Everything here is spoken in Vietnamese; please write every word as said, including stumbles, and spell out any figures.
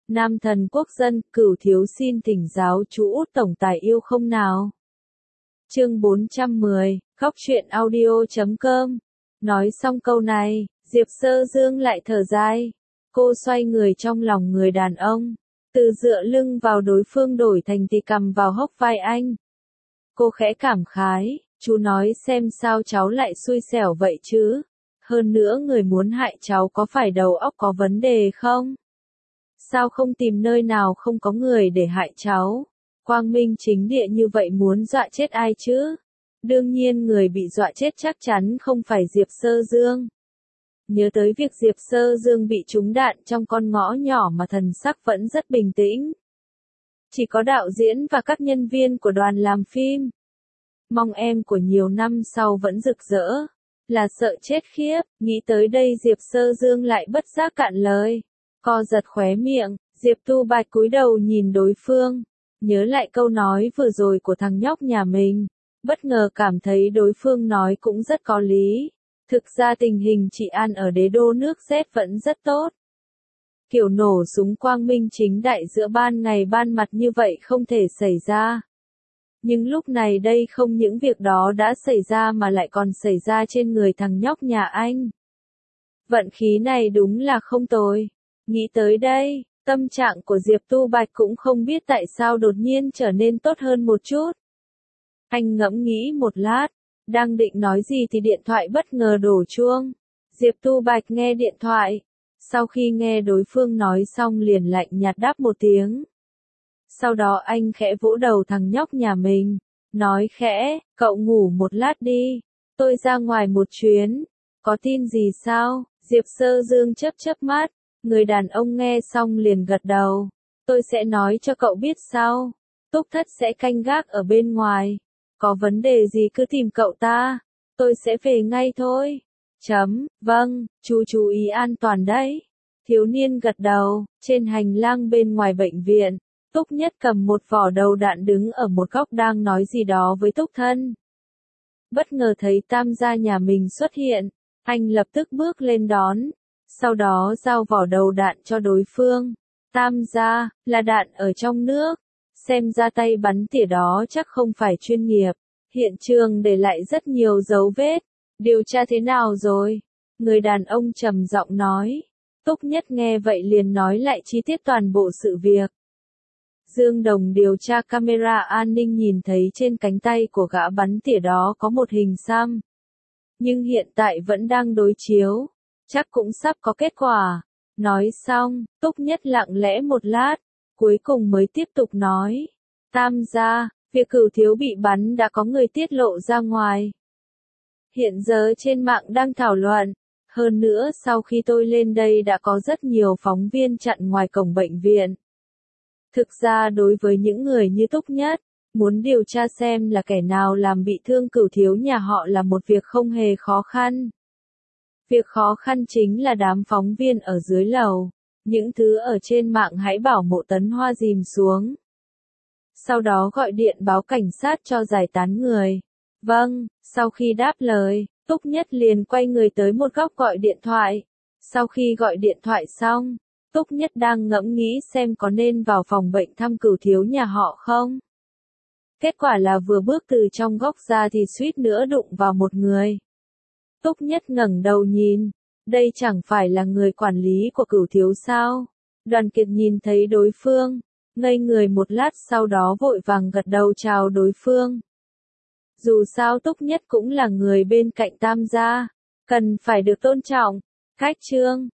Nam thần quốc dân, Cửu thiếu xin thỉnh giáo chú Út tổng tài yêu không nào. Chương bốn trăm mười, khóc chuyện audio chấm com. Nói xong câu này, Diệp Sơ Dương lại thở dài. Cô xoay người trong lòng người đàn ông, từ dựa lưng vào đối phương đổi thành tì cầm vào hốc vai anh. Cô khẽ cảm khái, chú nói xem sao cháu lại xui xẻo vậy chứ. Hơn nữa người muốn hại cháu có phải đầu óc có vấn đề không? Sao không tìm nơi nào không có người để hại cháu? Quang minh chính địa như vậy muốn dọa chết ai chứ? Đương nhiên người bị dọa chết chắc chắn không phải Diệp Sơ Dương. Nhớ tới việc Diệp Sơ Dương bị trúng đạn trong con ngõ nhỏ mà thần sắc vẫn rất bình tĩnh. Chỉ có đạo diễn và các nhân viên của đoàn làm phim. Mong em của nhiều năm sau vẫn rực rỡ. Là sợ chết khiếp, nghĩ tới đây Diệp Sơ Dương lại bất giác cạn lời. Co giật khóe miệng, Diệp Tu Bạch cúi đầu nhìn đối phương. Nhớ lại câu nói vừa rồi của thằng nhóc nhà mình. Bất ngờ cảm thấy đối phương nói cũng rất có lý. Thực ra tình hình trị an ở đế đô nước Z vẫn rất tốt. Kiểu nổ súng quang minh chính đại giữa ban ngày ban mặt như vậy không thể xảy ra. Nhưng lúc này đây không những việc đó đã xảy ra mà lại còn xảy ra trên người thằng nhóc nhà anh. Vận khí này đúng là không tồi. Nghĩ tới đây, tâm trạng của Diệp Tu Bạch cũng không biết tại sao đột nhiên trở nên tốt hơn một chút. Anh ngẫm nghĩ một lát, đang định nói gì thì điện thoại bất ngờ đổ chuông. Diệp Tu Bạch nghe điện thoại, sau khi nghe đối phương nói xong liền lạnh nhạt đáp một tiếng. Sau đó anh khẽ vỗ đầu thằng nhóc nhà mình, nói khẽ, cậu ngủ một lát đi, tôi ra ngoài một chuyến, có tin gì sao? Diệp Sơ Dương chớp chớp mắt, người đàn ông nghe xong liền gật đầu, tôi sẽ nói cho cậu biết sau, Túc Thất sẽ canh gác ở bên ngoài, có vấn đề gì cứ tìm cậu ta, tôi sẽ về ngay thôi. Chấm, vâng, chú chú ý an toàn đấy. Thiếu niên gật đầu, trên hành lang bên ngoài bệnh viện. Túc Nhất cầm một vỏ đầu đạn đứng ở một góc đang nói gì đó với Túc Thân. Bất ngờ thấy Tam gia nhà mình xuất hiện, anh lập tức bước lên đón, sau đó giao vỏ đầu đạn cho đối phương. Tam gia, là đạn ở trong nước, xem ra tay bắn tỉa đó chắc không phải chuyên nghiệp, hiện trường để lại rất nhiều dấu vết, điều tra thế nào rồi? Người đàn ông trầm giọng nói. Túc Nhất nghe vậy liền nói lại chi tiết toàn bộ sự việc. Dương Đồng điều tra camera an ninh nhìn thấy trên cánh tay của gã bắn tỉa đó có một hình xăm. Nhưng hiện tại vẫn đang đối chiếu, chắc cũng sắp có kết quả. Nói xong, Túc Nhất lặng lẽ một lát, cuối cùng mới tiếp tục nói. Tam gia, việc Cửu thiếu bị bắn đã có người tiết lộ ra ngoài. Hiện giờ trên mạng đang thảo luận. Hơn nữa sau khi tôi lên đây đã có rất nhiều phóng viên chặn ngoài cổng bệnh viện. Thực ra đối với những người như Túc Nhất, muốn điều tra xem là kẻ nào làm bị thương Cửu thiếu nhà họ là một việc không hề khó khăn. Việc khó khăn chính là đám phóng viên ở dưới lầu, những thứ ở trên mạng hãy bảo Mộ Tấn Hoa dìm xuống. Sau đó gọi điện báo cảnh sát cho giải tán người. Vâng, sau khi đáp lời, Túc Nhất liền quay người tới một góc gọi điện thoại. Sau khi gọi điện thoại xong, Túc Nhất đang ngẫm nghĩ xem có nên vào phòng bệnh thăm Cửu thiếu nhà họ không. Kết quả là vừa bước từ trong góc ra thì suýt nữa đụng vào một người. Túc Nhất ngẩng đầu nhìn, đây chẳng phải là người quản lý của Cửu thiếu sao? Đoàn Kiệt nhìn thấy đối phương, ngây người một lát sau đó vội vàng gật đầu chào đối phương. Dù sao Túc Nhất cũng là người bên cạnh Tam gia, cần phải được tôn trọng. Khách trương,